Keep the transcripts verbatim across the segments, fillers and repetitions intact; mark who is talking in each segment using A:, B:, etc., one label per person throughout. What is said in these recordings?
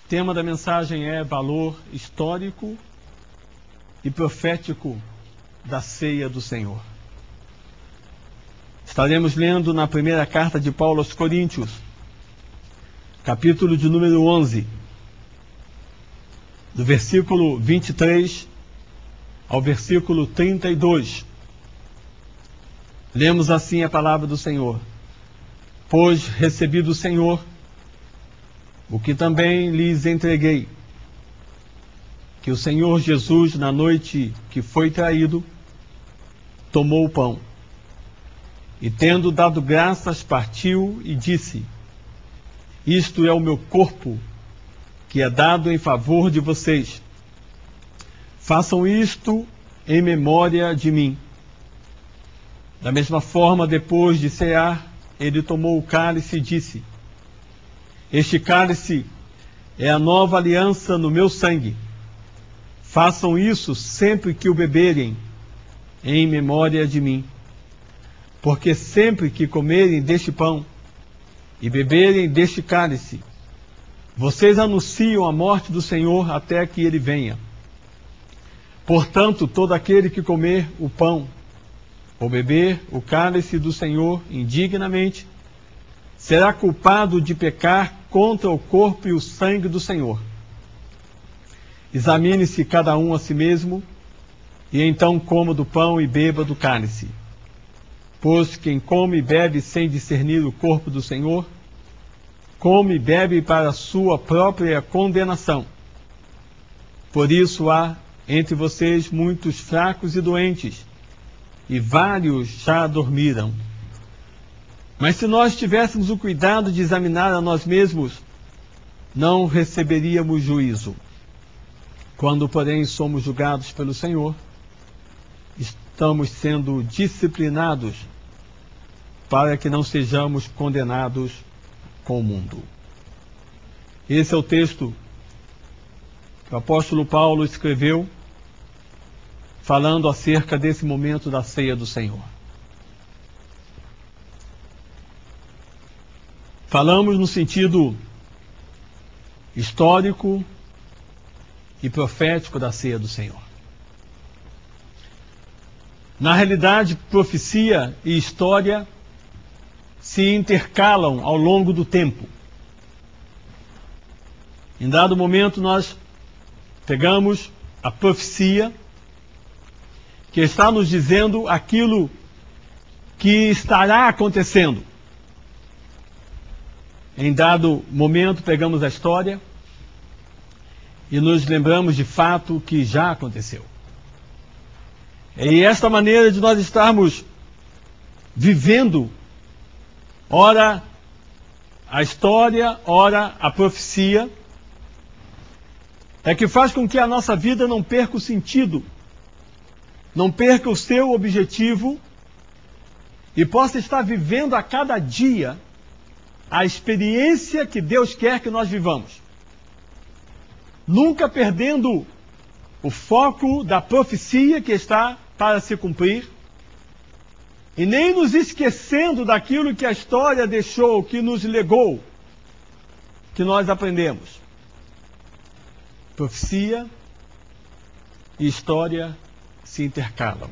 A: O tema da mensagem é valor histórico e profético da ceia do Senhor. Estaremos lendo na primeira carta de Paulo aos Coríntios, capítulo de número onze, do versículo vinte e três ao versículo trinta e dois. Lemos assim a palavra do Senhor. Pois recebi do Senhor o que também lhes entreguei, que o Senhor Jesus, na noite que foi traído, tomou o pão, e tendo dado graças, partiu e disse: Isto é o meu corpo, que é dado em favor de vocês. Façam isto em memória de mim. Da mesma forma, depois de cear, ele tomou o cálice e disse: Este cálice é a nova aliança no meu sangue. Façam isso sempre que o beberem, em memória de mim. Porque sempre que comerem deste pão e beberem deste cálice, vocês anunciam a morte do Senhor até que ele venha. Portanto, todo aquele que comer o pão ou beber o cálice do Senhor indignamente, será culpado de pecar contra o corpo e o sangue do Senhor. Examine-se cada um a si mesmo, e então coma do pão e beba do cálice. Pois quem come e bebe sem discernir o corpo do Senhor, come e bebe para a sua própria condenação. Por isso há entre vocês muitos fracos e doentes, e vários já dormiram. Mas se nós tivéssemos o cuidado de examinar a nós mesmos, não receberíamos juízo. Quando, porém, somos julgados pelo Senhor, estamos sendo disciplinados para que não sejamos condenados com o mundo. Esse é o texto que o apóstolo Paulo escreveu, falando acerca desse momento da ceia do Senhor. Falamos no sentido histórico e profético da ceia do Senhor. Na realidade, profecia e história se intercalam ao longo do tempo. Em dado momento, nós pegamos a profecia, que está nos dizendo aquilo que estará acontecendo. Em dado momento, pegamos a história e nos lembramos de fato que já aconteceu. E esta maneira de nós estarmos vivendo, ora a história, ora a profecia, é que faz com que a nossa vida não perca o sentido, não perca o seu objetivo e possa estar vivendo a cada dia a experiência que Deus quer que nós vivamos. Nunca perdendo o foco da profecia que está para se cumprir e nem nos esquecendo daquilo que a história deixou, que nos legou, que nós aprendemos. Profecia e história se intercalam.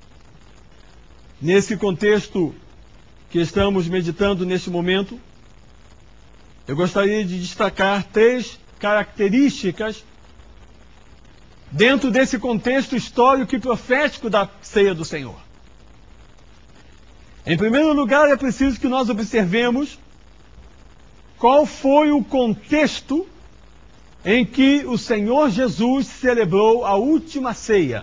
A: Nesse contexto que estamos meditando neste momento, eu gostaria de destacar três características dentro desse contexto histórico e profético da ceia do Senhor. Em primeiro lugar, é preciso que nós observemos qual foi o contexto em que o Senhor Jesus celebrou a última ceia.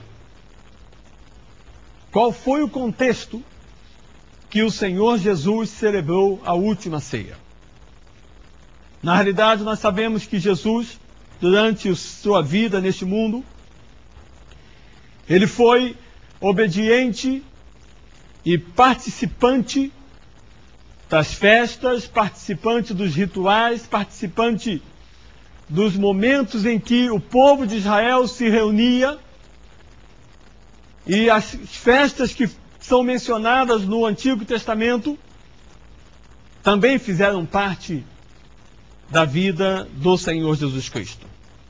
A: Qual foi o contexto que o Senhor Jesus celebrou a última ceia? Na realidade, nós sabemos que Jesus, durante sua vida neste mundo, ele foi obediente e participante das festas, participante dos rituais, participante dos momentos em que o povo de Israel se reunia, e as festas que são mencionadas no Antigo Testamento também fizeram parte da vida do Senhor Jesus Cristo.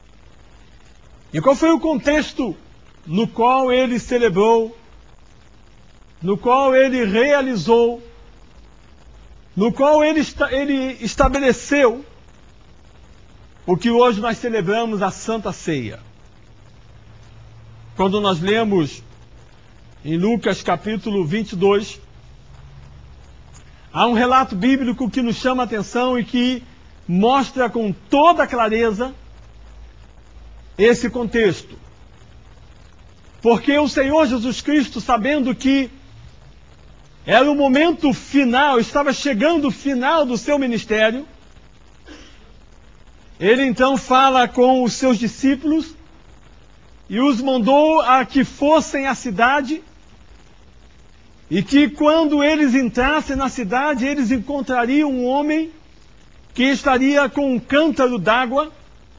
A: E qual foi o contexto no qual ele celebrou, no qual ele realizou, no qual ele, ele estabeleceu o que hoje nós celebramos, a Santa Ceia? Quando nós lemos em Lucas capítulo vinte e dois, há um relato bíblico que nos chama a atenção e que mostra com toda clareza esse contexto. Porque o Senhor Jesus Cristo, sabendo que era o momento final, estava chegando o final do seu ministério, ele então fala com os seus discípulos e os mandou a que fossem à cidade, e que quando eles entrassem na cidade, eles encontrariam um homem que estaria com um cântaro d'água,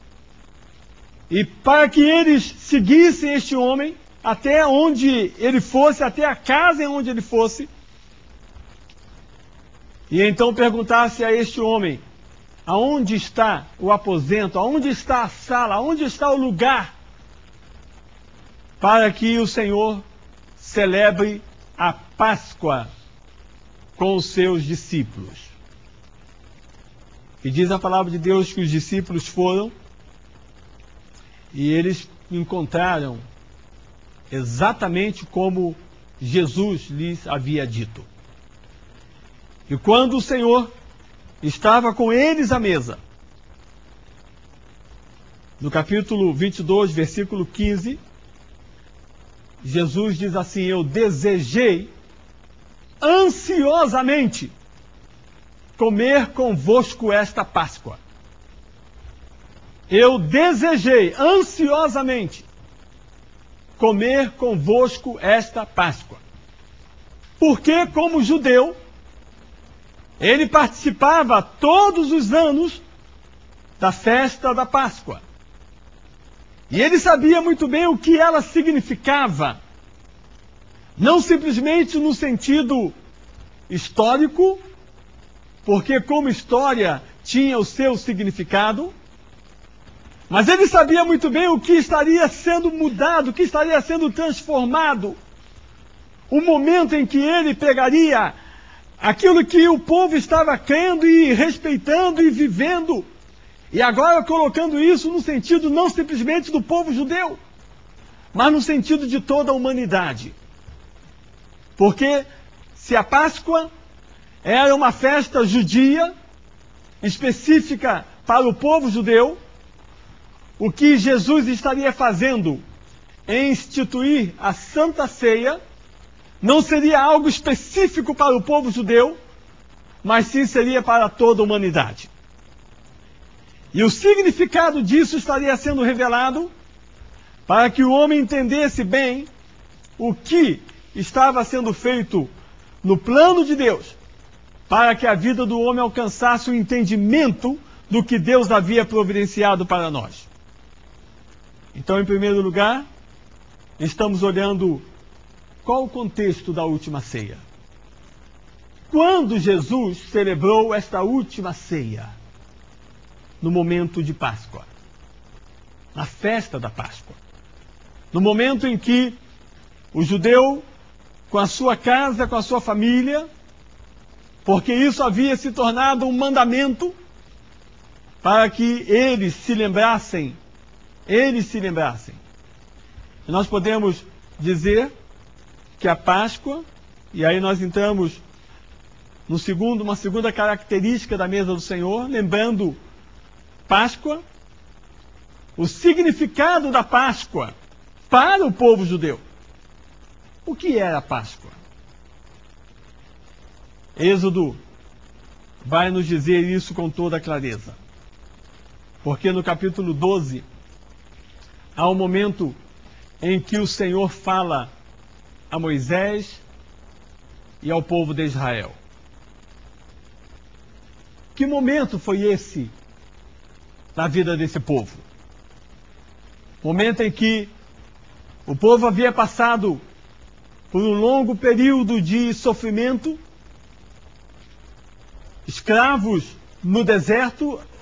A: e para que eles seguissem este homem até onde ele fosse, até a casa em onde ele fosse, e então perguntasse a este homem: aonde está o aposento, aonde está a sala, aonde está o lugar para que o Senhor celebre a Páscoa com os seus discípulos. E diz a palavra de Deus que os discípulos foram e eles encontraram exatamente como Jesus lhes havia dito. E quando o Senhor estava com eles à mesa, no capítulo vinte e dois, versículo quinze, Jesus diz assim: eu desejei ansiosamente comer convosco esta Páscoa. Eu desejei ansiosamente comer convosco esta Páscoa. Porque, como judeu, ele participava todos os anos da festa da Páscoa. E ele sabia muito bem o que ela significava. Não simplesmente no sentido histórico, porque como história tinha o seu significado, mas ele sabia muito bem o que estaria sendo mudado, o que estaria sendo transformado. O momento em que ele pegaria aquilo que o povo estava crendo e respeitando e vivendo, e agora colocando isso no sentido não simplesmente do povo judeu, mas no sentido de toda a humanidade. Porque se a Páscoa era uma festa judia, específica para o povo judeu, o que Jesus estaria fazendo em instituir a Santa Ceia não seria algo específico para o povo judeu, mas sim seria para toda a humanidade. E o significado disso estaria sendo revelado para que o homem entendesse bem o que estava sendo feito no plano de Deus, para que a vida do homem alcançasse o entendimento do que Deus havia providenciado para nós. Então, em primeiro lugar, estamos olhando qual o contexto da última ceia. Quando Jesus celebrou esta última ceia? No momento de Páscoa, na festa da Páscoa, no momento em que o judeu, com a sua casa, com a sua família, porque isso havia se tornado um mandamento para que eles se lembrassem, eles se lembrassem. E nós podemos dizer que a Páscoa, e aí nós entramos no segundo, uma segunda característica da mesa do Senhor, lembrando Páscoa, o significado da Páscoa para o povo judeu. O que era a Páscoa? Êxodo vai nos dizer isso com toda clareza. Porque no capítulo doze, há um momento em que o Senhor fala a Moisés e ao povo de Israel. Que momento foi esse na vida desse povo? Momento em que o povo havia passado por um longo período de sofrimento, escravos no deserto,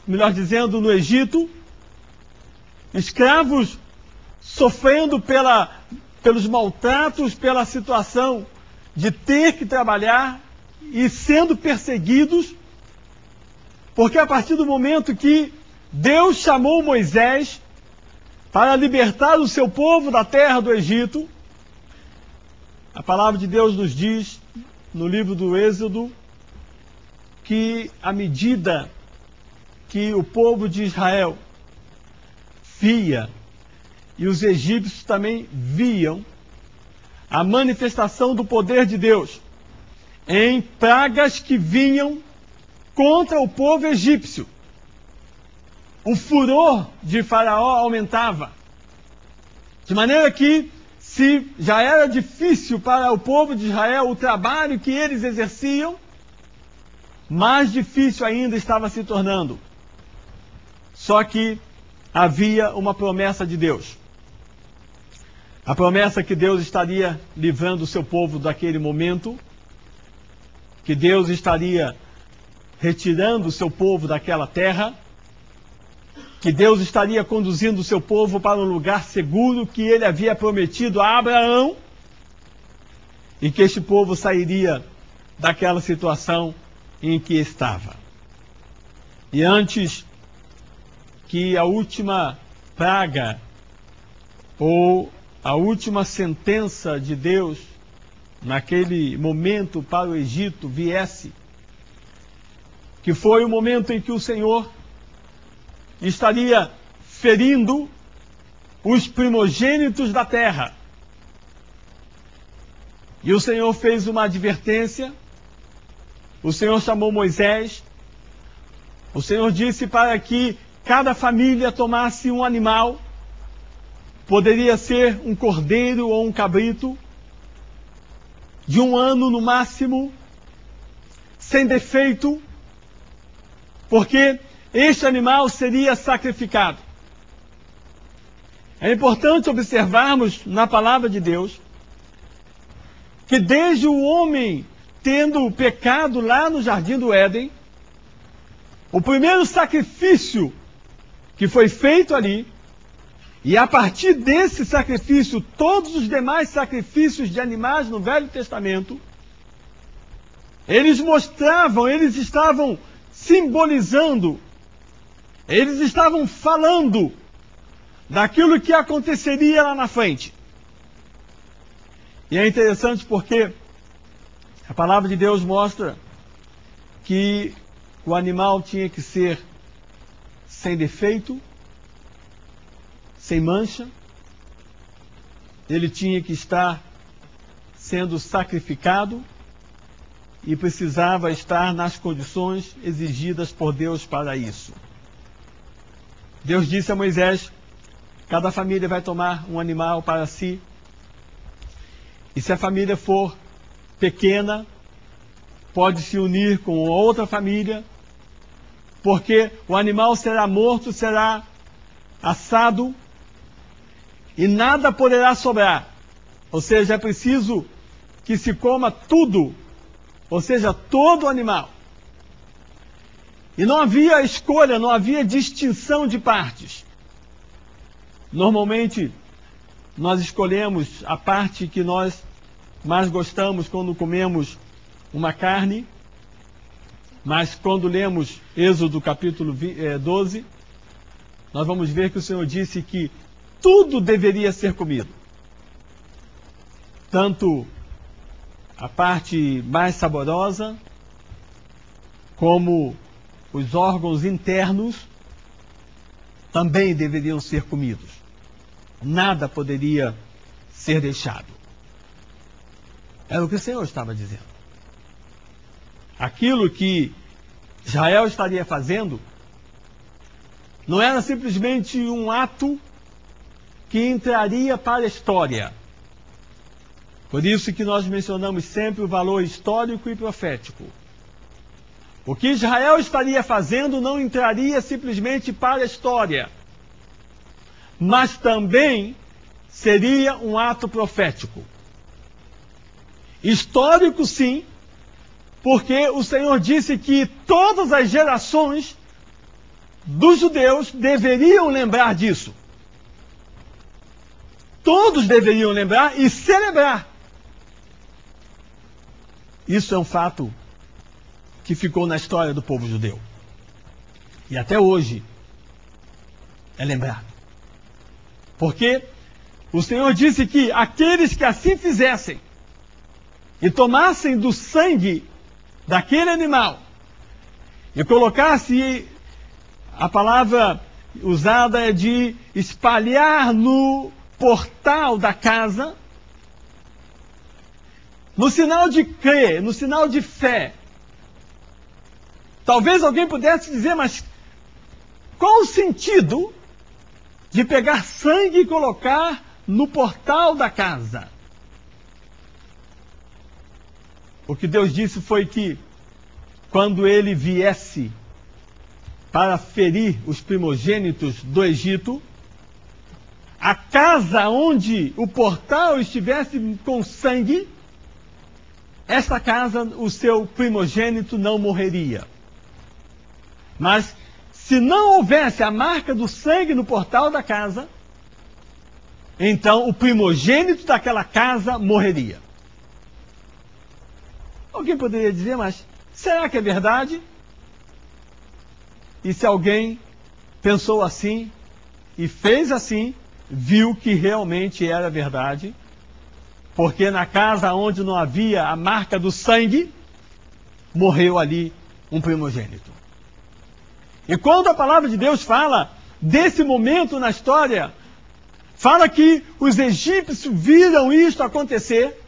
A: melhor dizendo, no Egito, escravos sofrendo pela, pelos maltratos, pela situação de ter que trabalhar e sendo perseguidos, porque a partir do momento que Deus chamou Moisés para libertar o seu povo da terra do Egito, a palavra de Deus nos diz, no livro do Êxodo, que à medida que o povo de Israel via, e os egípcios também viam, a manifestação do poder de Deus em pragas que vinham contra o povo egípcio, o furor de Faraó aumentava, de maneira que, se já era difícil para o povo de Israel o trabalho que eles exerciam, mais difícil ainda estava se tornando. Só que havia uma promessa de Deus. A promessa que Deus estaria livrando o seu povo daquele momento, que Deus estaria retirando o seu povo daquela terra, que Deus estaria conduzindo o seu povo para um lugar seguro que ele havia prometido a Abraão, e que este povo sairia daquela situação em que estava. E antes que a última praga ou a última sentença de Deus naquele momento para o Egito viesse, que foi o momento em que o Senhor estaria ferindo os primogênitos da terra. E o Senhor fez uma advertência, o Senhor chamou Moisés, o Senhor disse para que cada família tomasse um animal, poderia ser um cordeiro ou um cabrito, de um ano no máximo, sem defeito, porque este animal seria sacrificado. É importante observarmos na palavra de Deus que desde o homem tendo pecado lá no Jardim do Éden, o primeiro sacrifício que foi feito ali, e a partir desse sacrifício, todos os demais sacrifícios de animais no Velho Testamento, eles mostravam, eles estavam simbolizando, eles estavam falando daquilo que aconteceria lá na frente. E é interessante porque a palavra de Deus mostra que o animal tinha que ser sem defeito, sem mancha, ele tinha que estar sendo sacrificado e precisava estar nas condições exigidas por Deus para isso. Deus disse a Moisés: cada família vai tomar um animal para si, e se a família for pequena, pode se unir com outra família, porque o animal será morto, será assado, e nada poderá sobrar. Ou seja, é preciso que se coma tudo, ou seja, todo o animal. E não havia escolha, não havia distinção de partes. Normalmente, nós escolhemos a parte que nós mais gostamos quando comemos uma carne, mas quando lemos Êxodo capítulo doze, nós vamos ver que o Senhor disse que tudo deveria ser comido. Tanto a parte mais saborosa, como os órgãos internos, também deveriam ser comidos. Nada poderia ser deixado. Era o que o Senhor estava dizendo. Aquilo que Israel estaria fazendo não era simplesmente um ato que entraria para a história. Por isso que nós mencionamos sempre o valor histórico e profético. O que Israel estaria fazendo não entraria simplesmente para a história, mas também seria um ato profético. Histórico, sim, porque o Senhor disse que todas as gerações dos judeus deveriam lembrar disso. Todos deveriam lembrar e celebrar. Isso é um fato que ficou na história do povo judeu. E até hoje é lembrado. Porque o Senhor disse que aqueles que assim fizessem e tomassem do sangue daquele animal e colocasse, a palavra usada é de espalhar no portal da casa, no sinal de crer, no sinal de fé. Talvez alguém pudesse dizer, mas qual o sentido de pegar sangue e colocar no portal da casa? O que Deus disse foi que, quando ele viesse para ferir os primogênitos do Egito, a casa onde o portal estivesse com sangue, esta casa, o seu primogênito não morreria. Mas, se não houvesse a marca do sangue no portal da casa, então o primogênito daquela casa morreria. Alguém poderia dizer, mas será que é verdade? E se alguém pensou assim e fez assim, viu que realmente era verdade, porque na casa onde não havia a marca do sangue, morreu ali um primogênito. E quando a palavra de Deus fala desse momento na história, fala que os egípcios viram isto acontecer,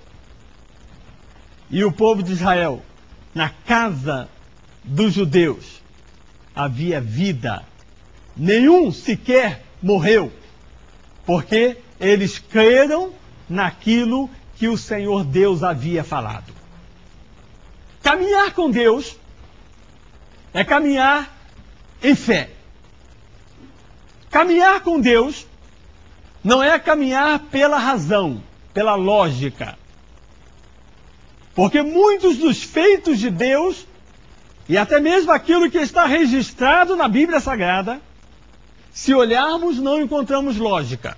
A: e o povo de Israel, na casa dos judeus, havia vida. Nenhum sequer morreu, porque eles creram naquilo que o Senhor Deus havia falado. Caminhar com Deus é caminhar em fé. Caminhar com Deus não é caminhar pela razão, pela lógica. Porque muitos dos feitos de Deus, e até mesmo aquilo que está registrado na Bíblia Sagrada, se olharmos, não encontramos lógica.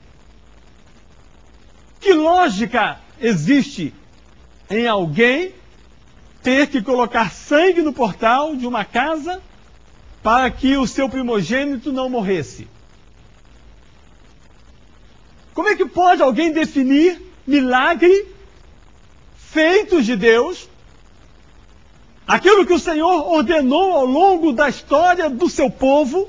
A: Que lógica existe em alguém ter que colocar sangue no portal de uma casa para que o seu primogênito não morresse? Como é que pode alguém definir milagre, feitos de Deus, aquilo que o Senhor ordenou ao longo da história do seu povo?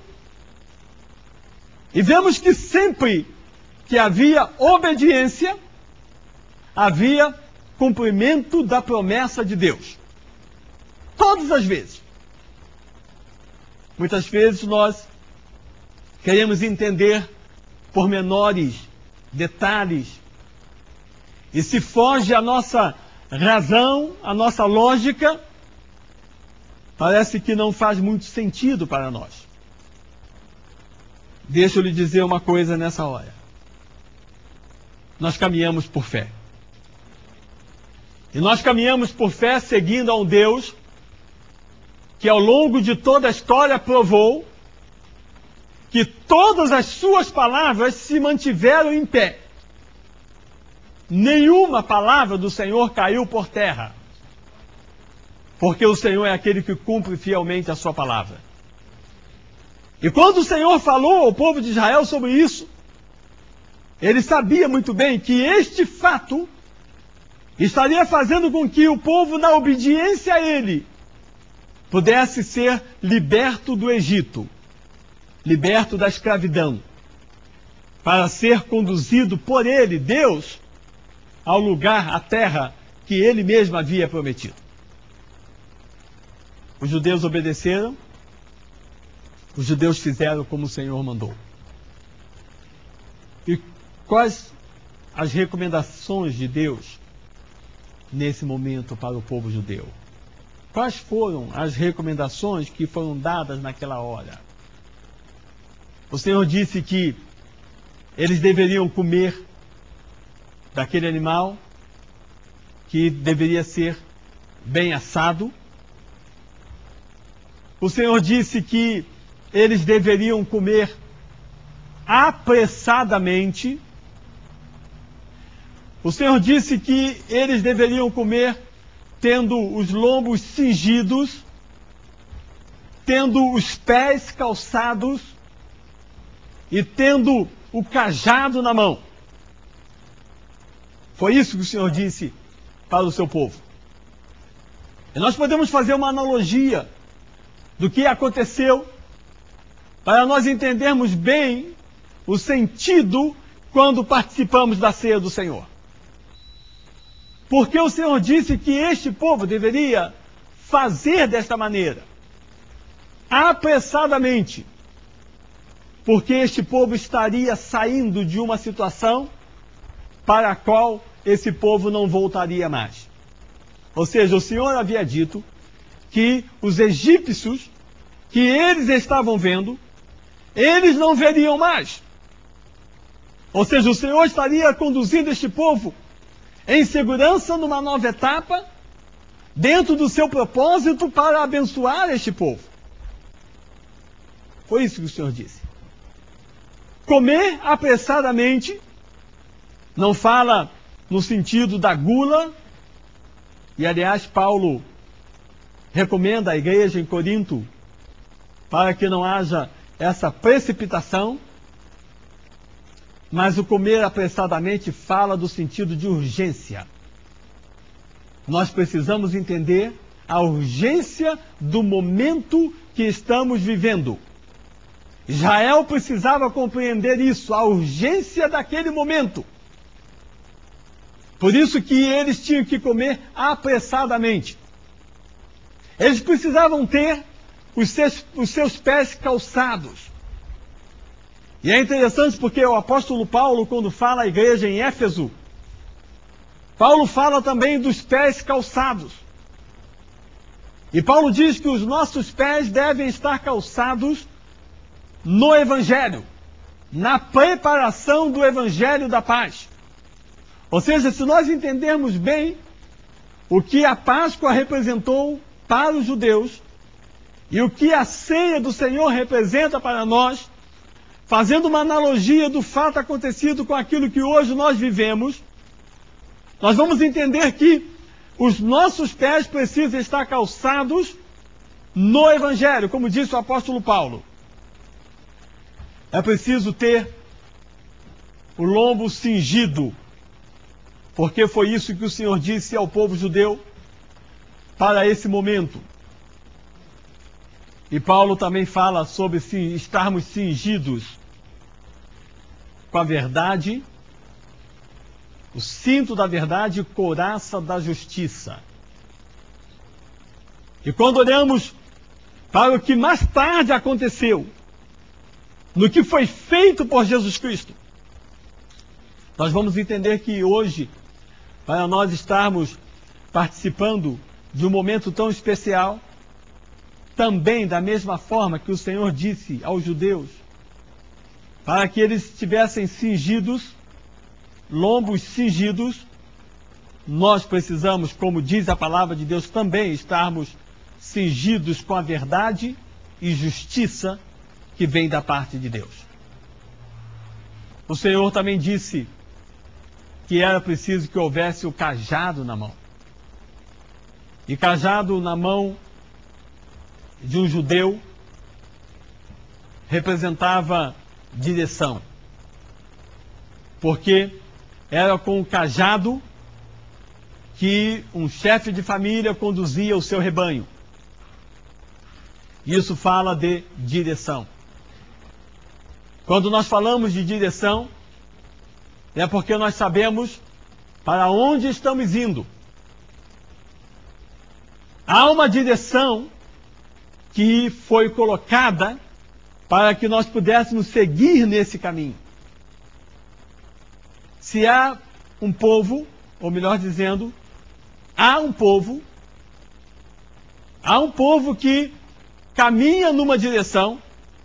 A: E vemos que sempre que havia obediência, havia cumprimento da promessa de Deus. Todas as vezes. Muitas vezes nós queremos entender pormenores, detalhes, e se foge a nossa razão, a nossa lógica, parece que não faz muito sentido para nós. Deixa eu lhe dizer uma coisa nessa hora. Nós caminhamos por fé. E nós caminhamos por fé seguindo a um Deus que ao longo de toda a história provou que todas as suas palavras se mantiveram em pé. Nenhuma palavra do Senhor caiu por terra. Porque o Senhor é aquele que cumpre fielmente a sua palavra. E quando o Senhor falou ao povo de Israel sobre isso, ele sabia muito bem que este fato estaria fazendo com que o povo, na obediência a ele, pudesse ser liberto do Egito, liberto da escravidão, para ser conduzido por ele, Deus, ao lugar, à terra que ele mesmo havia prometido. Os judeus obedeceram, os judeus fizeram como o Senhor mandou. E quais as recomendações de Deus nesse momento para o povo judeu? Quais foram as recomendações que foram dadas naquela hora? O Senhor disse que eles deveriam comer daquele animal, que deveria ser bem assado. O Senhor disse que eles deveriam comer apressadamente. O Senhor disse que eles deveriam comer tendo os lombos cingidos, tendo os pés calçados e tendo o cajado na mão. Foi isso que o Senhor disse para o seu povo. E nós podemos fazer uma analogia do que aconteceu para nós entendermos bem o sentido quando participamos da ceia do Senhor. Porque o Senhor disse que este povo deveria fazer desta maneira, apressadamente, porque este povo estaria saindo de uma situação para a qual esse povo não voltaria mais. Ou seja, o Senhor havia dito que os egípcios que eles estavam vendo, eles não veriam mais. Ou seja, o Senhor estaria conduzindo este povo em segurança numa nova etapa, dentro do seu propósito para abençoar este povo. Foi isso que o Senhor disse. Comer apressadamente não fala no sentido da gula, e aliás Paulo recomenda à igreja em Corinto para que não haja essa precipitação, mas o comer apressadamente fala do sentido de urgência. Nós precisamos entender a urgência do momento que estamos vivendo. Israel precisava compreender isso, a urgência daquele momento. Por isso que eles tinham que comer apressadamente. Eles precisavam ter os seus, os seus pés calçados. E é interessante porque o apóstolo Paulo, quando fala à igreja em Éfeso, Paulo fala também dos pés calçados. E Paulo diz que os nossos pés devem estar calçados no Evangelho, na preparação do Evangelho da paz. Ou seja, se nós entendermos bem o que a Páscoa representou para os judeus e o que a ceia do Senhor representa para nós, fazendo uma analogia do fato acontecido com aquilo que hoje nós vivemos, nós vamos entender que os nossos pés precisam estar calçados no Evangelho, como disse o apóstolo Paulo. É preciso ter o lombo cingido, porque foi isso que o Senhor disse ao povo judeu para esse momento. E Paulo também fala sobre estarmos cingidos com a verdade, o cinto da verdade e couraça da justiça. E quando olhamos para o que mais tarde aconteceu, no que foi feito por Jesus Cristo, nós vamos entender que hoje, para nós estarmos participando de um momento tão especial, também da mesma forma que o Senhor disse aos judeus, para que eles estivessem cingidos, lombos cingidos, nós precisamos, como diz a palavra de Deus, também estarmos cingidos com a verdade e justiça que vem da parte de Deus. O Senhor também disse que era preciso que houvesse o cajado na mão. E cajado na mão de um judeu representava direção, porque era com o cajado que um chefe de família conduzia o seu rebanho. Isso fala de direção. Quando nós falamos de direção, é porque nós sabemos para onde estamos indo. Há uma direção que foi colocada para que nós pudéssemos seguir nesse caminho. Se há um povo, ou melhor dizendo, há um povo, há um povo que caminha numa direção,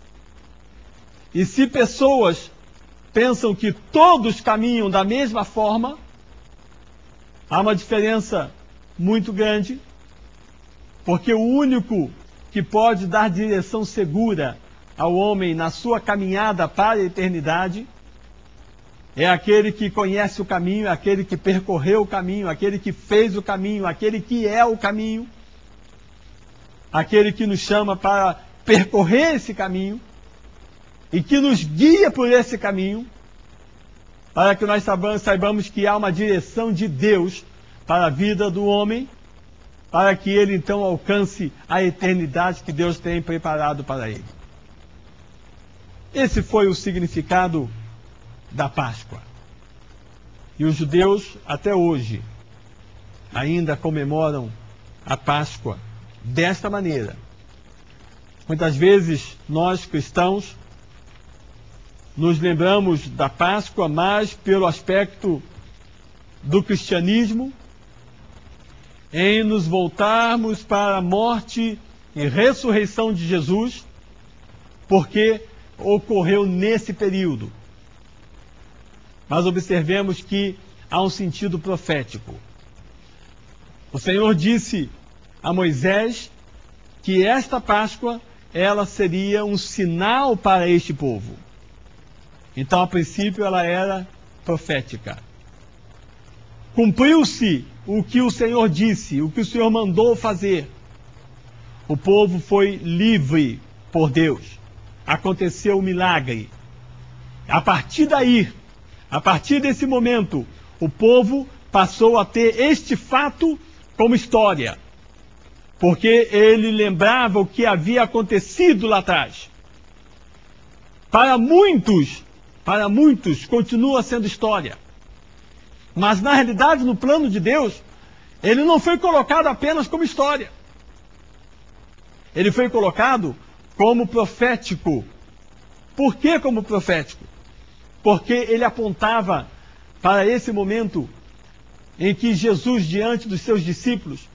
A: e se pessoas pensam que todos caminham da mesma forma, há uma diferença muito grande, porque o único que pode dar direção segura ao homem na sua caminhada para a eternidade. É aquele que conhece o caminho, é aquele que percorreu o caminho, aquele que fez o caminho, aquele que é o caminho, aquele que nos chama para percorrer esse caminho e que nos guia por esse caminho, para que nós saibamos que há uma direção de Deus para a vida do homem, para que ele então alcance a eternidade que Deus tem preparado para ele. Esse foi o significado da Páscoa. E os judeus, até hoje, ainda comemoram a Páscoa desta maneira. Muitas vezes, nós cristãos, nos lembramos da Páscoa mais pelo aspecto do cristianismo, em nos voltarmos para a morte e ressurreição de Jesus, porque ocorreu nesse período. Mas observemos que há um sentido profético. O Senhor disse a Moisés que esta Páscoa, ela seria um sinal para este povo. Então, a princípio, ela era profética. Cumpriu-se o que o Senhor disse, o que o Senhor mandou fazer. O povo foi livre por Deus. Aconteceu o milagre. A partir daí, a partir desse momento, o povo passou a ter este fato como história, porque ele lembrava o que havia acontecido lá atrás. Para muitos, para muitos, continua sendo história. Mas, na realidade, no plano de Deus, ele não foi colocado apenas como história. Ele foi colocado como profético. Por que como profético? Porque ele apontava para esse momento em que Jesus, diante dos seus discípulos,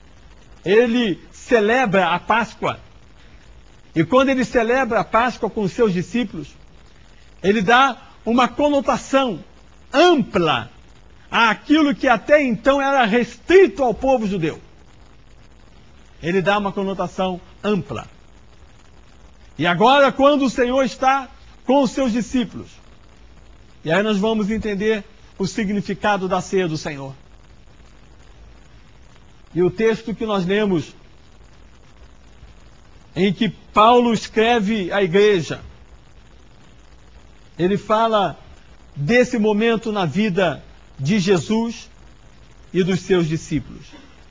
A: ele celebra a Páscoa. E quando ele celebra a Páscoa com os seus discípulos, ele dá uma conotação ampla àquilo que até então era restrito ao povo judeu. Ele dá uma conotação ampla. E agora, quando o Senhor está com os seus discípulos, e aí nós vamos entender o significado da ceia do Senhor. E o texto que nós lemos, em que Paulo escreve à igreja, ele fala desse momento na vida de Jesus e dos seus discípulos.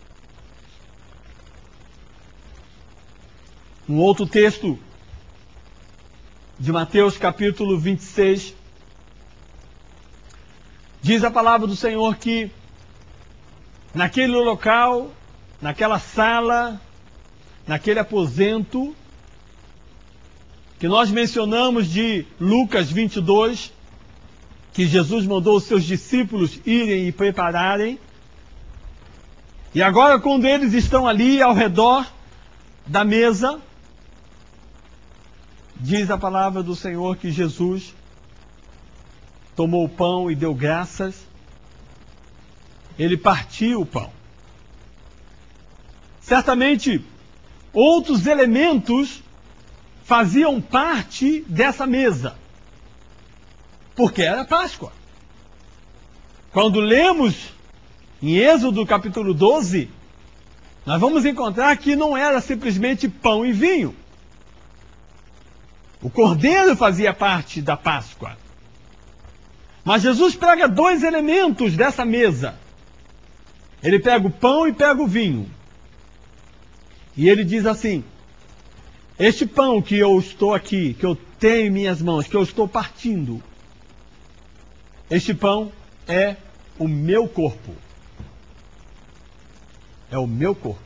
A: Um outro texto de Mateus capítulo vinte e seis, diz a palavra do Senhor que naquele local, naquela sala, naquele aposento que nós mencionamos de Lucas vinte e dois, que Jesus mandou os seus discípulos irem e prepararem. E agora, quando eles estão ali ao redor da mesa, diz a palavra do Senhor que Jesus tomou o pão e deu graças. Ele partiu o pão. Certamente, outros elementos faziam parte dessa mesa, porque era Páscoa. Quando lemos em Êxodo capítulo doze, nós vamos encontrar que não era simplesmente pão e vinho. O cordeiro fazia parte da Páscoa. Mas Jesus pega dois elementos dessa mesa. Ele pega o pão e pega o vinho. E ele diz assim: este pão que eu estou aqui, que eu tenho em minhas mãos, que eu estou partindo, este pão é o meu corpo. É o meu corpo.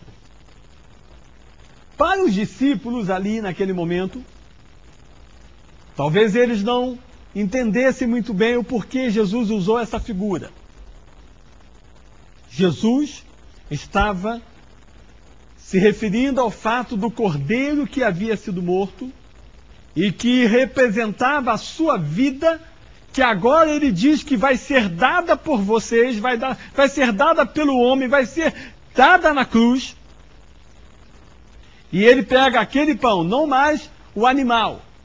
A: Para os discípulos ali naquele momento, talvez eles não entendessem muito bem o porquê Jesus usou essa figura. Jesus estava se referindo ao fato do cordeiro que havia sido morto e que representava a sua vida, que agora ele diz que vai ser dada por vocês, vai, dar, vai ser dada pelo homem, vai ser dada na cruz. E ele pega aquele pão, não mais o animal,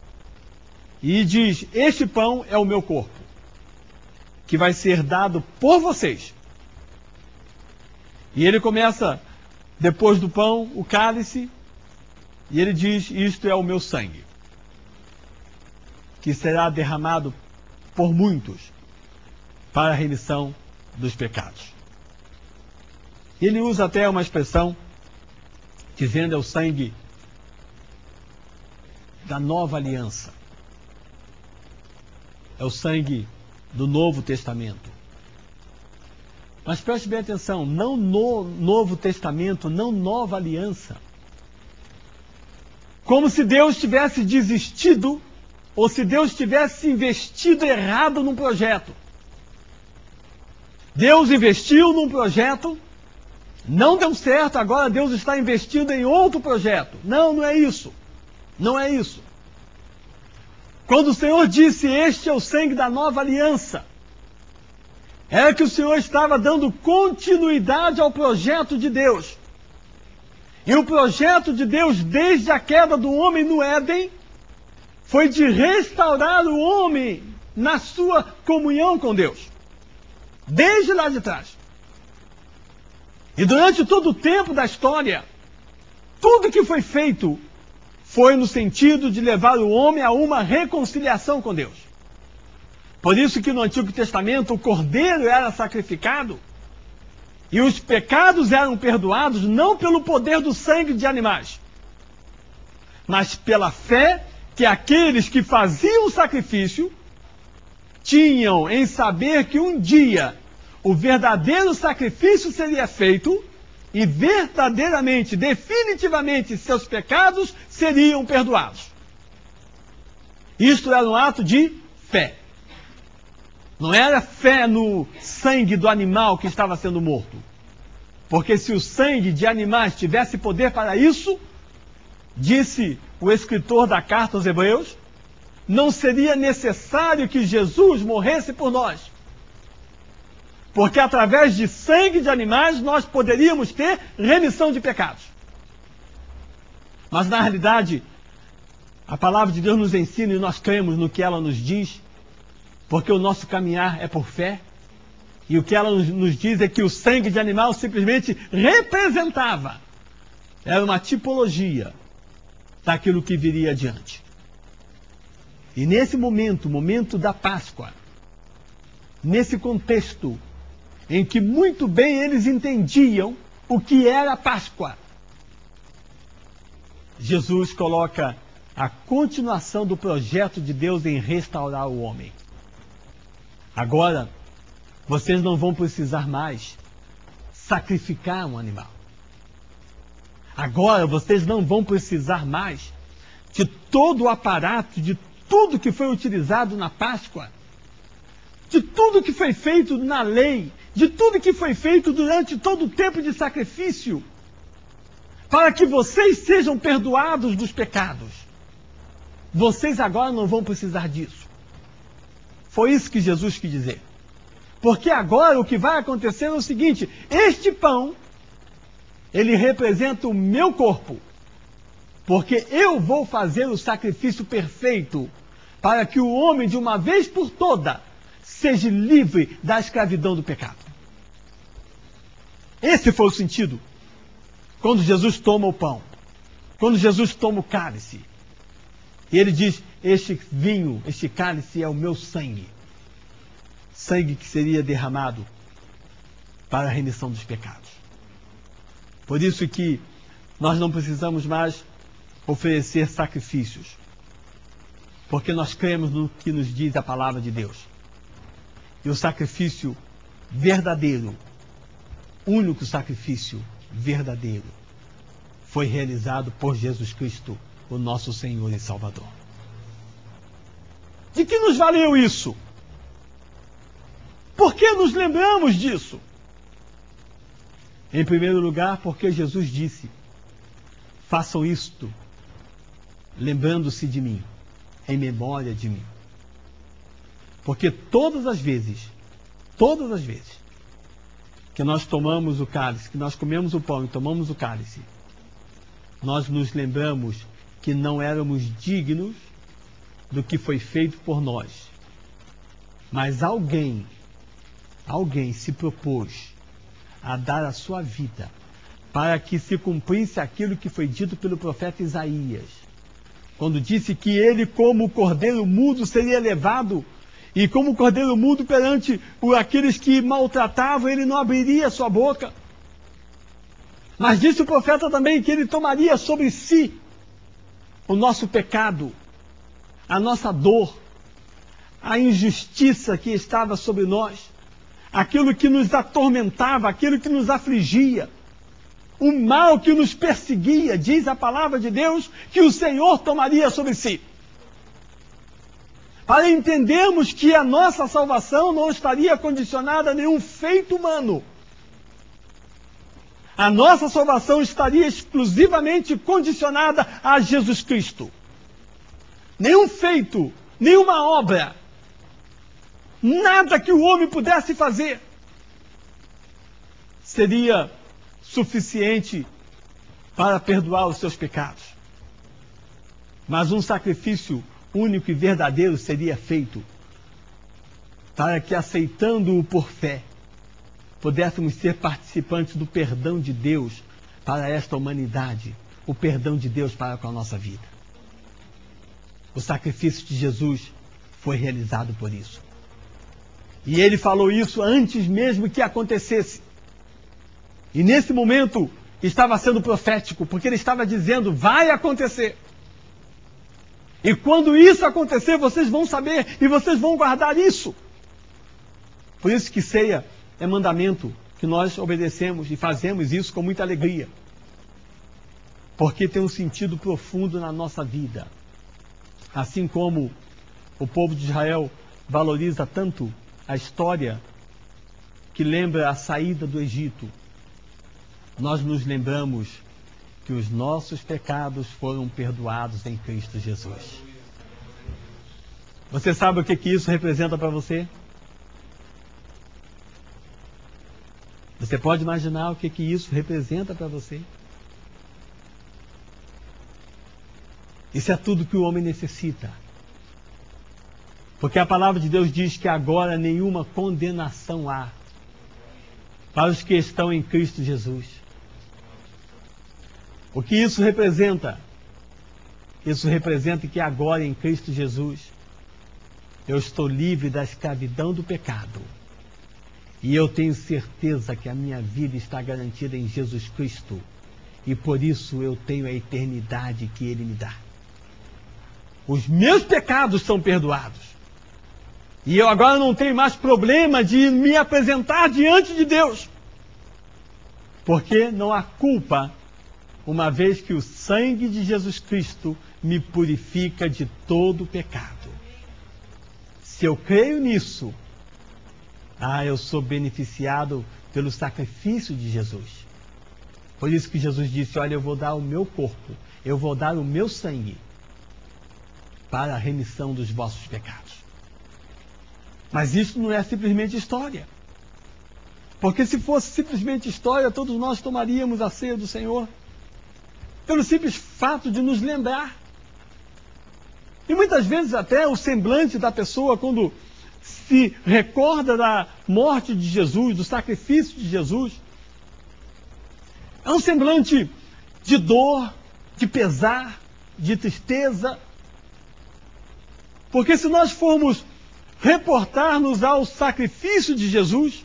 A: e diz: este pão é o meu corpo, que vai ser dado por vocês. E ele começa, depois do pão, o cálice, e ele diz: isto é o meu sangue, que será derramado por muitos para a remissão dos pecados. Ele usa até uma expressão dizendo: é o sangue da nova aliança, é o sangue do Novo Testamento. Mas preste bem atenção, não no Novo Testamento, não nova aliança. Como se Deus tivesse desistido, ou se Deus tivesse investido errado num projeto. Deus investiu num projeto, não deu certo, agora Deus está investindo em outro projeto. Não, não é isso. Não é isso. Quando o Senhor disse: este é o sangue da nova aliança, era que o Senhor estava dando continuidade ao projeto de Deus. E o projeto de Deus, desde a queda do homem no Éden, foi de restaurar o homem na sua comunhão com Deus. Desde lá de trás. E durante todo o tempo da história, tudo que foi feito foi no sentido de levar o homem a uma reconciliação com Deus. Por isso que no Antigo Testamento o cordeiro era sacrificado e os pecados eram perdoados não pelo poder do sangue de animais, mas pela fé que aqueles que faziam o sacrifício tinham em saber que um dia o verdadeiro sacrifício seria feito e verdadeiramente, definitivamente, seus pecados seriam perdoados. Isto era um ato de fé. Não era fé no sangue do animal que estava sendo morto. Porque se o sangue de animais tivesse poder para isso, disse o escritor da carta aos Hebreus, não seria necessário que Jesus morresse por nós. Porque através de sangue de animais nós poderíamos ter remissão de pecados. Mas na realidade, a palavra de Deus nos ensina e nós cremos no que ela nos diz, porque o nosso caminhar é por fé. E o que ela nos diz é que o sangue de animal simplesmente representava, era uma tipologia daquilo que viria adiante. E nesse momento, momento da Páscoa, nesse contexto em que muito bem eles entendiam o que era a Páscoa, Jesus coloca a continuação do projeto de Deus em restaurar o homem. Agora, vocês não vão precisar mais sacrificar um animal. Agora, vocês não vão precisar mais de todo o aparato, de tudo que foi utilizado na Páscoa, de tudo que foi feito na lei, de tudo que foi feito durante todo o tempo de sacrifício, para que vocês sejam perdoados dos pecados. Vocês agora não vão precisar disso. Foi isso que Jesus quis dizer. Porque agora o que vai acontecer é o seguinte: este pão, ele representa o meu corpo. Porque eu vou fazer o sacrifício perfeito para que o homem, de uma vez por toda, seja livre da escravidão do pecado. Esse foi o sentido quando Jesus toma o pão, quando Jesus toma o cálice. E ele diz: este vinho, este cálice é o meu sangue. Sangue que seria derramado para a remissão dos pecados. Por isso que nós não precisamos mais oferecer sacrifícios. Porque nós cremos no que nos diz a palavra de Deus. E o sacrifício verdadeiro, único sacrifício verdadeiro, foi realizado por Jesus Cristo, o nosso Senhor e Salvador. De que nos valeu isso? Por que nos lembramos disso? Em primeiro lugar, porque Jesus disse: façam isto, lembrando-se de mim, em memória de mim. Porque todas as vezes, todas as vezes, que nós tomamos o cálice, que nós comemos o pão e tomamos o cálice, nós nos lembramos que não éramos dignos do que foi feito por nós. Mas alguém, alguém se propôs a dar a sua vida para que se cumprisse aquilo que foi dito pelo profeta Isaías, quando disse que ele, como o cordeiro mudo, seria levado, e como o cordeiro mudo perante aqueles que maltratavam, ele não abriria a sua boca. Mas disse o profeta também que ele tomaria sobre si o nosso pecado, a nossa dor, a injustiça que estava sobre nós, aquilo que nos atormentava, aquilo que nos afligia, o mal que nos perseguia. Diz a palavra de Deus que o Senhor tomaria sobre si. Para entendermos que a nossa salvação não estaria condicionada a nenhum feito humano. A nossa salvação estaria exclusivamente condicionada a Jesus Cristo. Nenhum feito, nenhuma obra, nada que o homem pudesse fazer seria suficiente para perdoar os seus pecados. Mas um sacrifício único e verdadeiro seria feito para que, aceitando-o por fé, pudéssemos ser participantes do perdão de Deus para esta humanidade, o perdão de Deus para com a nossa vida. O sacrifício de Jesus foi realizado por isso. E ele falou isso antes mesmo que acontecesse. E nesse momento estava sendo profético, porque ele estava dizendo, vai acontecer. E quando isso acontecer, vocês vão saber e vocês vão guardar isso. Por isso que ceia é mandamento, que nós obedecemos e fazemos isso com muita alegria. Porque tem um sentido profundo na nossa vida. Assim como o povo de Israel valoriza tanto a história que lembra a saída do Egito, nós nos lembramos que os nossos pecados foram perdoados em Cristo Jesus. Você sabe o que, que isso representa para você? Você pode imaginar o que, que isso representa para você? Isso é tudo que o homem necessita. Porque a palavra de Deus diz que agora nenhuma condenação há para os que estão em Cristo Jesus. O que isso representa? Isso representa que agora em Cristo Jesus eu estou livre da escravidão do pecado. E eu tenho certeza que a minha vida está garantida em Jesus Cristo. E por isso eu tenho a eternidade que Ele me dá. Os meus pecados são perdoados. E eu agora não tenho mais problema de me apresentar diante de Deus. Porque não há culpa, uma vez que o sangue de Jesus Cristo me purifica de todo o pecado. Se eu creio nisso, ah, eu sou beneficiado pelo sacrifício de Jesus. Por isso que Jesus disse, olha, eu vou dar o meu corpo, eu vou dar o meu sangue para a remissão dos vossos pecados. Mas isso não é simplesmente história. Porque se fosse simplesmente história, todos nós tomaríamos a ceia do Senhor pelo simples fato de nos lembrar. E muitas vezes até o semblante da pessoa, quando se recorda da morte de Jesus, do sacrifício de Jesus, é um semblante de dor, de pesar, de tristeza. Porque se nós formos reportar-nos ao sacrifício de Jesus,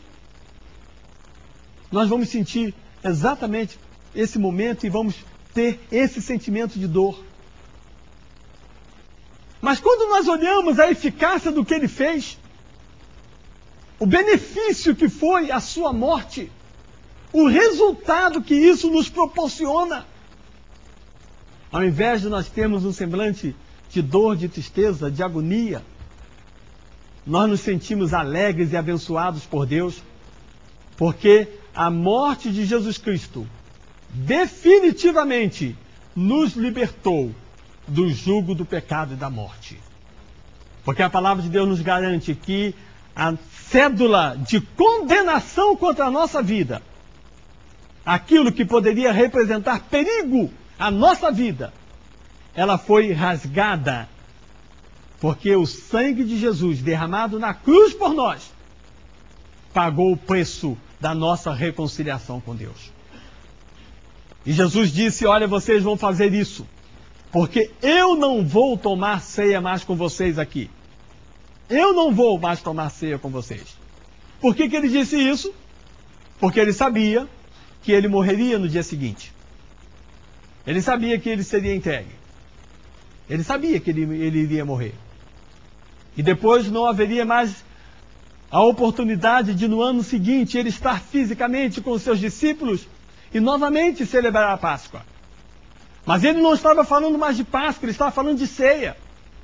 A: nós vamos sentir exatamente esse momento e vamos ter esse sentimento de dor. Mas quando nós olhamos a eficácia do que ele fez, o benefício que foi a sua morte, o resultado que isso nos proporciona, ao invés de nós termos um semblante de dor, de tristeza, de agonia, nós nos sentimos alegres e abençoados por Deus, porque a morte de Jesus Cristo definitivamente nos libertou do jugo do pecado e da morte. Porque a palavra de Deus nos garante que a cédula de condenação contra a nossa vida, aquilo que poderia representar perigo à nossa vida, ela foi rasgada Porque o sangue de Jesus derramado na cruz por nós pagou o preço da nossa reconciliação com Deus. E Jesus disse: olha, vocês vão fazer isso, porque eu não vou tomar ceia mais com vocês aqui. Eu não vou mais tomar ceia com vocês. Por que que ele disse isso? Porque ele sabia que ele morreria no dia seguinte. Ele sabia que ele seria entregue. Ele sabia que ele, ele iria morrer. E depois não haveria mais a oportunidade de, no ano seguinte, ele estar fisicamente com os seus discípulos e novamente celebrar a Páscoa. Mas ele não estava falando mais de Páscoa, ele estava falando de ceia.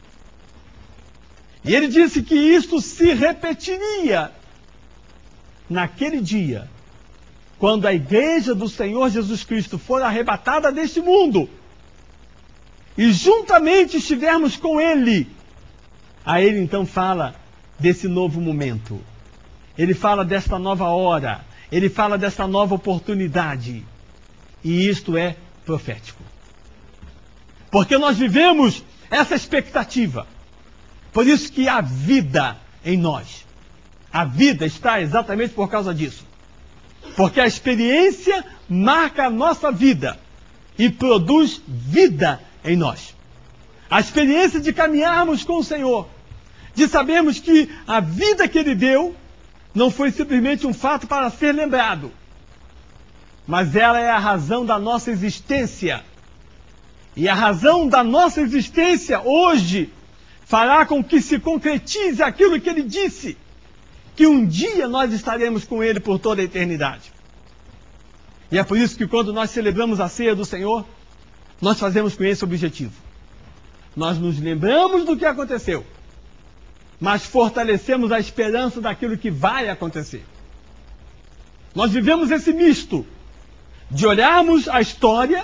A: E ele disse que isto se repetiria naquele dia, quando a igreja do Senhor Jesus Cristo for arrebatada deste mundo e juntamente estivermos com Ele. Aí ele então fala desse novo momento. Ele fala desta nova hora. Ele fala desta nova oportunidade. E isto é profético. Porque nós vivemos essa expectativa. Por isso que há vida em nós. A vida está exatamente por causa disso. Porque a experiência marca a nossa vida e produz vida em nós. A experiência de caminharmos com o Senhor, de sabermos que a vida que Ele deu não foi simplesmente um fato para ser lembrado, mas ela é a razão da nossa existência. E a razão da nossa existência hoje fará com que se concretize aquilo que Ele disse, que um dia nós estaremos com Ele por toda a eternidade. E é por isso que quando nós celebramos a ceia do Senhor, nós fazemos com esse objetivo. Nós nos lembramos do que aconteceu, mas fortalecemos a esperança daquilo que vai acontecer. Nós vivemos esse misto de olharmos a história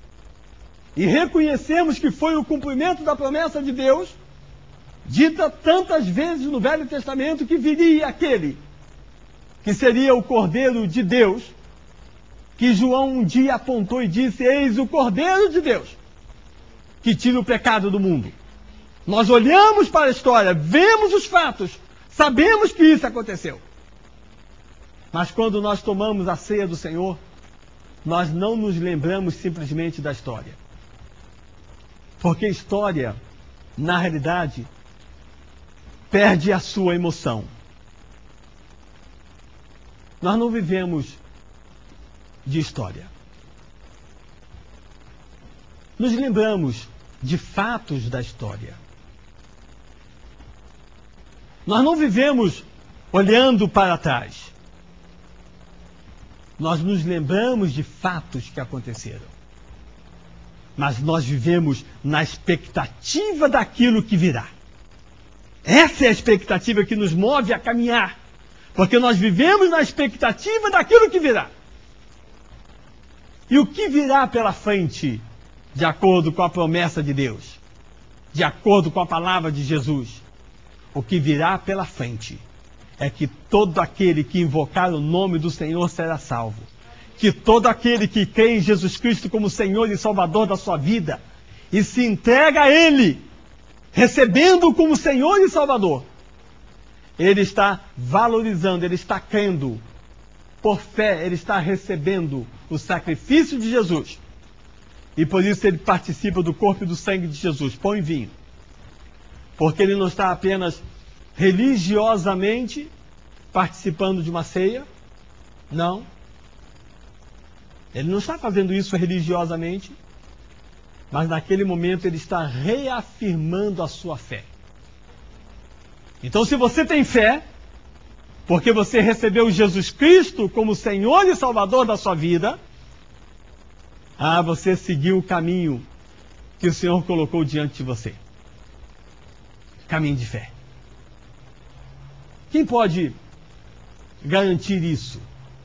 A: e reconhecermos que foi o cumprimento da promessa de Deus, dita tantas vezes no Velho Testamento, que viria aquele que seria o Cordeiro de Deus, que João um dia apontou e disse: eis o Cordeiro de Deus, que tira o pecado do mundo. Nós olhamos para a história, vemos os fatos, sabemos que isso aconteceu. Mas quando nós tomamos a ceia do Senhor, nós não nos lembramos simplesmente da história. Porque história, na realidade, perde a sua emoção. Nós não vivemos de história. Nos lembramos de fatos da história. Nós não vivemos olhando para trás. Nós nos lembramos de fatos que aconteceram. Mas nós vivemos na expectativa daquilo que virá. Essa é a expectativa que nos move a caminhar. Porque nós vivemos na expectativa daquilo que virá. E o que virá pela frente, de acordo com a promessa de Deus, de acordo com a palavra de Jesus? O que virá pela frente é que todo aquele que invocar o nome do Senhor será salvo. Que todo aquele que crê em Jesus Cristo como Senhor e Salvador da sua vida e se entrega a Ele, recebendo-o como Senhor e Salvador, ele está valorizando, ele está crendo, por fé, ele está recebendo o sacrifício de Jesus. E por isso ele participa do corpo e do sangue de Jesus, pão e vinho. Porque ele não está apenas religiosamente participando de uma ceia. Não. Ele não está fazendo isso religiosamente. Mas naquele momento ele está reafirmando a sua fé. Então, se você tem fé, porque você recebeu Jesus Cristo como Senhor e Salvador da sua vida, ah, você seguiu o caminho que o Senhor colocou diante de você. Caminho de fé. Quem pode garantir isso?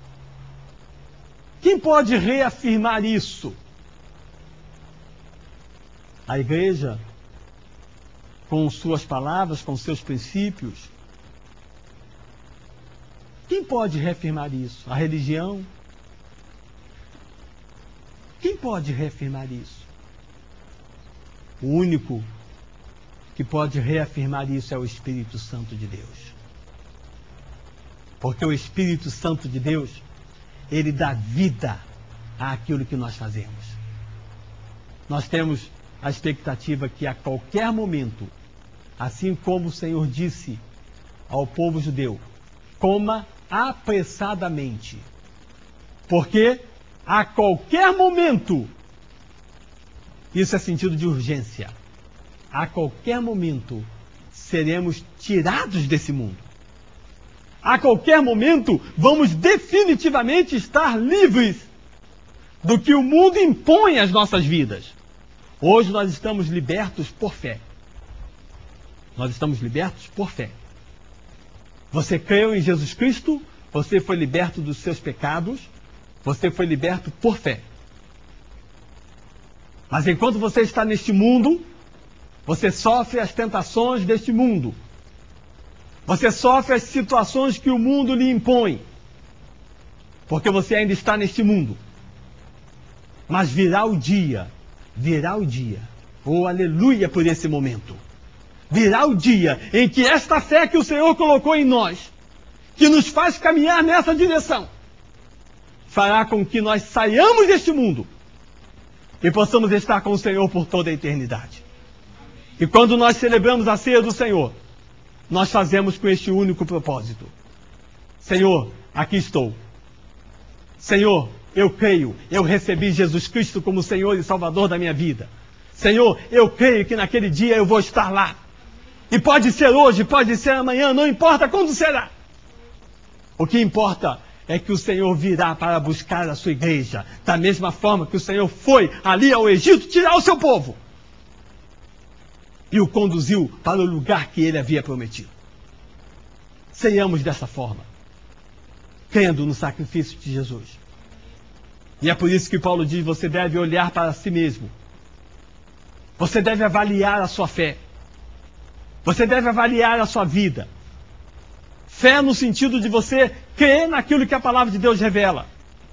A: Quem pode reafirmar isso? A igreja, com suas palavras, com seus princípios. Quem pode reafirmar isso? A religião? Quem pode reafirmar isso? O único que pode reafirmar isso é o Espírito Santo de Deus. Porque o Espírito Santo de Deus, ele dá vida àquilo que nós fazemos. Nós temos a expectativa que a qualquer momento, assim como o Senhor disse ao povo judeu, coma apressadamente. Porque a qualquer momento, isso é sentido de urgência, a qualquer momento seremos tirados desse mundo. A qualquer momento vamos definitivamente estar livres do que o mundo impõe às nossas vidas. Hoje nós estamos libertos por fé. Nós estamos libertos por fé. Você creu em Jesus Cristo, você foi liberto dos seus pecados, você foi liberto por fé. Mas enquanto você está neste mundo, você sofre as tentações deste mundo. Você sofre as situações que o mundo lhe impõe. Porque você ainda está neste mundo. Mas virá o dia, virá o dia, oh aleluia por esse momento. Virá o dia em que esta fé que o Senhor colocou em nós, que nos faz caminhar nessa direção, fará com que nós saiamos deste mundo e possamos estar com o Senhor por toda a eternidade. E quando nós celebramos a ceia do Senhor, nós fazemos com este único propósito. Senhor, aqui estou. Senhor, eu creio, eu recebi Jesus Cristo como Senhor e Salvador da minha vida. Senhor, eu creio que naquele dia eu vou estar lá. E pode ser hoje, pode ser amanhã, não importa quando será. O que importa é que o Senhor virá para buscar a sua igreja, da mesma forma que o Senhor foi ali ao Egito tirar o seu povo e o conduziu para o lugar que ele havia prometido. Sejamos dessa forma, crendo no sacrifício de Jesus. E é por isso que Paulo diz, você deve olhar para si mesmo. Você deve avaliar a sua fé. Você deve avaliar a sua vida. Fé no sentido de você crer naquilo que a palavra de Deus revela.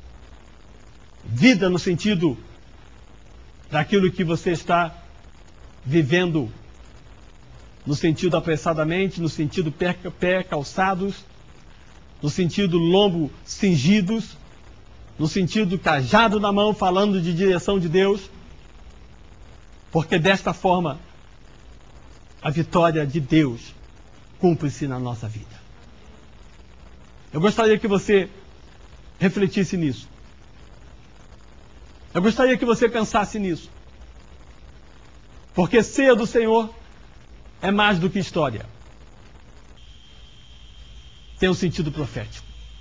A: Vida no sentido daquilo que você está vivendo, no sentido apressadamente, no sentido pé, pé calçados, no sentido lombo cingidos, no sentido cajado na mão, falando de direção de Deus. Porque desta forma, a vitória de Deus cumpre-se na nossa vida. Eu gostaria que você refletisse nisso. Eu gostaria que você pensasse nisso. Porque ceia do Senhor é mais do que história. Tem um sentido profético.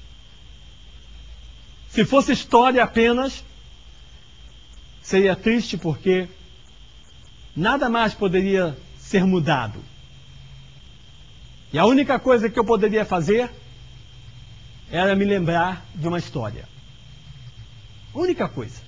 A: Se fosse história apenas, seria triste porque nada mais poderia ser mudado. E a única coisa que eu poderia fazer era me lembrar de uma história. A única coisa.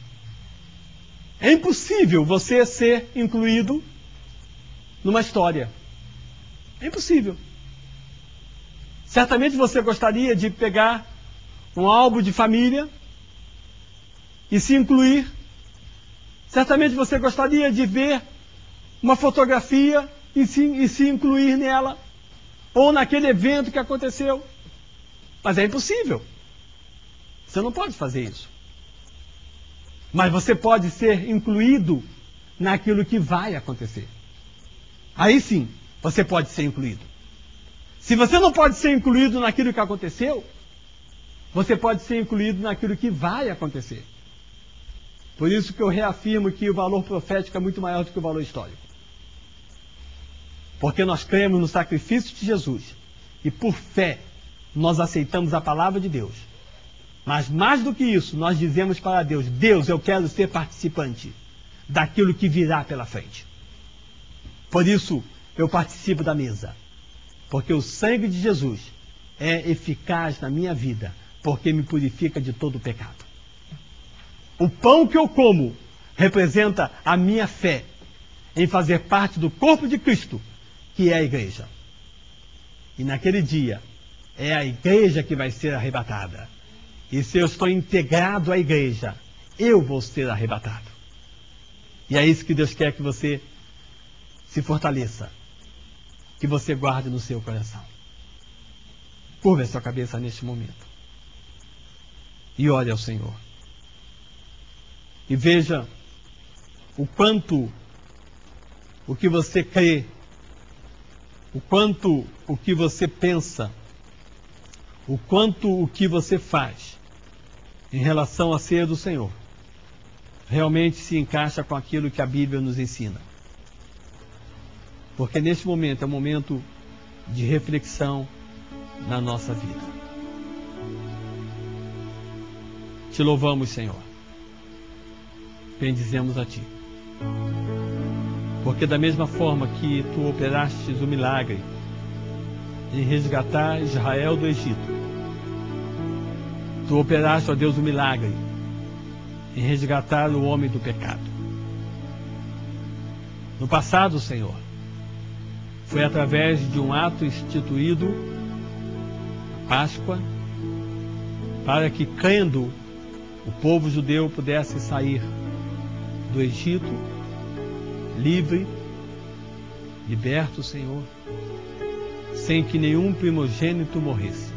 A: É impossível você ser incluído numa história. É impossível. Certamente você gostaria de pegar um álbum de família e se incluir. Certamente você gostaria de ver uma fotografia e se, e se incluir nela. Ou naquele evento que aconteceu. Mas é impossível. Você não pode fazer isso. Mas você pode ser incluído naquilo que vai acontecer. Aí sim, você pode ser incluído. Se você não pode ser incluído naquilo que aconteceu, você pode ser incluído naquilo que vai acontecer. Por isso que eu reafirmo que o valor profético é muito maior do que o valor histórico. Porque nós cremos no sacrifício de Jesus. E por fé, nós aceitamos a palavra de Deus. Mas mais do que isso, nós dizemos para Deus, Deus, eu quero ser participante daquilo que virá pela frente. Por isso, eu participo da mesa. Porque o sangue de Jesus é eficaz na minha vida, porque me purifica de todo o pecado. O pão que eu como representa a minha fé em fazer parte do corpo de Cristo, que é a igreja. E naquele dia, é a igreja que vai ser arrebatada. E se eu estou integrado à igreja, eu vou ser arrebatado. E é isso que Deus quer que você se fortaleça, que você guarde no seu coração. Curva a sua cabeça neste momento e ore ao Senhor. E veja o quanto o que você crê, o quanto o que você pensa, o quanto o que você faz em relação à ceia do Senhor realmente se encaixa com aquilo que a Bíblia nos ensina. Porque neste momento é um momento de reflexão na nossa vida. Te louvamos, Senhor. Bendizemos a Ti. Porque da mesma forma que Tu operastes o milagre em resgatar Israel do Egito, Tu operaste, ó Deus, o milagre em resgatar o homem do pecado. No passado, Senhor, foi através de um ato instituído, a Páscoa, para que, crendo, o povo judeu pudesse sair do Egito, livre, liberto, Senhor, sem que nenhum primogênito morresse.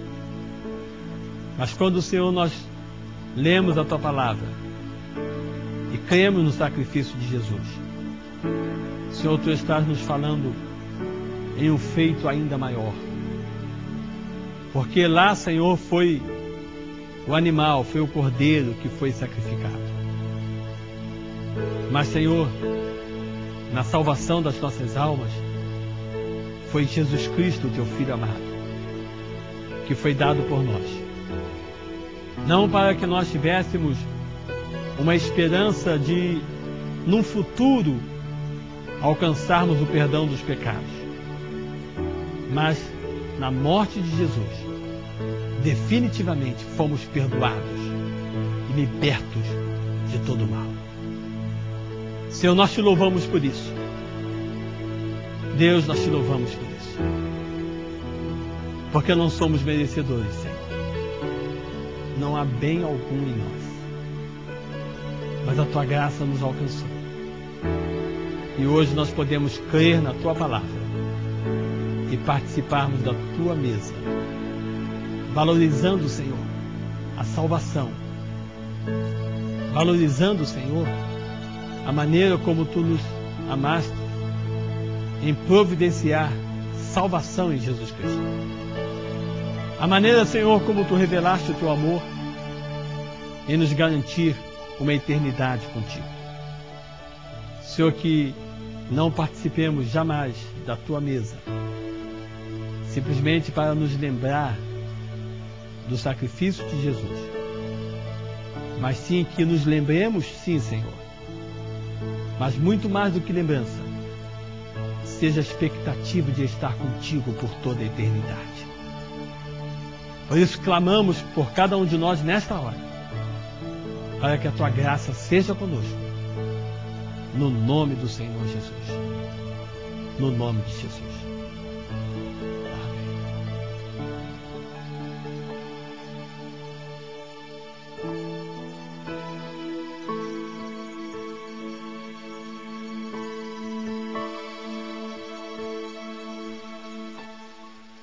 A: Mas quando, Senhor, nós lemos a Tua palavra e cremos no sacrifício de Jesus, Senhor, Tu estás nos falando em um feito ainda maior. Porque lá, Senhor, foi o animal, foi o cordeiro que foi sacrificado. Mas, Senhor, na salvação das nossas almas, foi Jesus Cristo, Teu Filho amado, que foi dado por nós. Não para que nós tivéssemos uma esperança de, num futuro, alcançarmos o perdão dos pecados, mas na morte de Jesus, definitivamente fomos perdoados e libertos de todo o mal. Senhor, nós Te louvamos por isso. Deus, nós Te louvamos por isso. Porque não somos merecedores, Senhor. Não há bem algum em nós. Mas a Tua graça nos alcançou. E hoje nós podemos crer na Tua palavra e participarmos da Tua mesa, valorizando, Senhor, a salvação, valorizando, Senhor, a maneira como Tu nos amaste em providenciar salvação em Jesus Cristo. A maneira, Senhor, como Tu revelaste o Teu amor em nos garantir uma eternidade contigo. Senhor, que não participemos jamais da Tua mesa simplesmente para nos lembrar do sacrifício de Jesus, mas sim que nos lembremos, sim, Senhor, mas muito mais do que lembrança, seja a expectativa de estar contigo por toda a eternidade. Por isso clamamos por cada um de nós nesta hora, para que a Tua graça seja conosco, no nome do Senhor Jesus, no nome de Jesus.